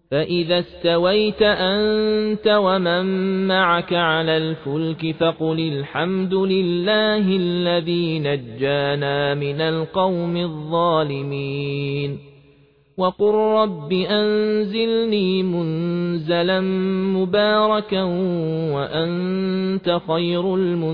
فإذا استويت أنت ومن معك على الفلك فقل الحمد لله الذي نجانا من القوم الظالمين وقل رب أنزلني منزلا مباركا وأنت خير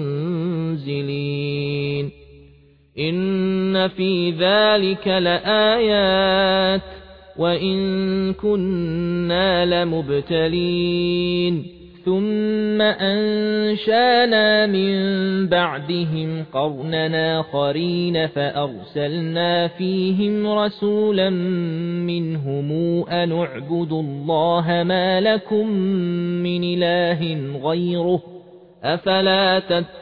المنزلين إن في ذلك لآيات وإن كنا لمبتلين ثم أنشانا من بعدهم قرنا آخرين فأرسلنا فيهم رسولا منهم أن اعبدوا الله ما لكم من إله غيره أفلا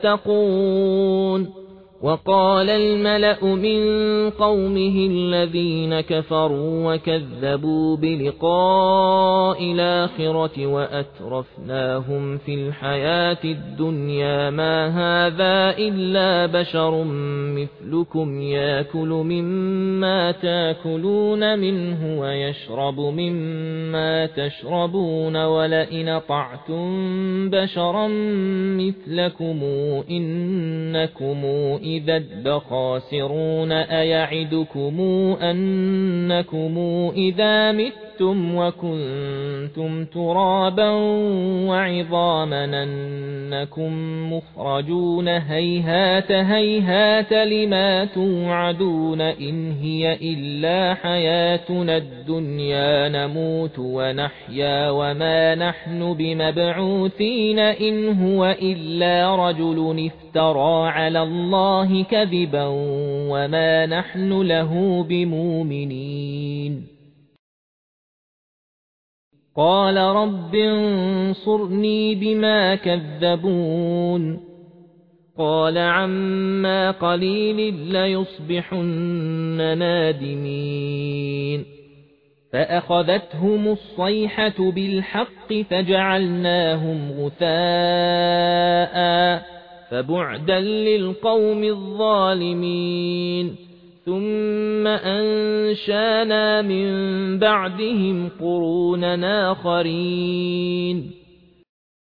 تتقون وقال الملأ من قومه الذين كفروا وكذبوا بلقاء الآخرة وأترفناهم في الحياة الدنيا ما هذا إلا بشر مثلكم يأكل مما تأكلون منه ويشرب مما تشربون ولئن طعتم بشرا مثلكم إنكم إذا لخاسرون أيعدكم أنكم إذا متم وكنتم ترابا وعظاما أنكم مخرجون هيهات هيهات لما توعدون إن هي إلا حياتنا الدنيا نموت ونحيا وما نحن بمبعوثين إن هو إلا رجل افترى على الله كذبا وما نحن له بمؤمنين قال رب انصرني بما كذبون قال عما قليل ليصبحن نادمين فأخذتهم الصيحة بالحق فجعلناهم غثاء فبعدا للقوم الظالمين ثم أنشانا من بعدهم قرونا آخرين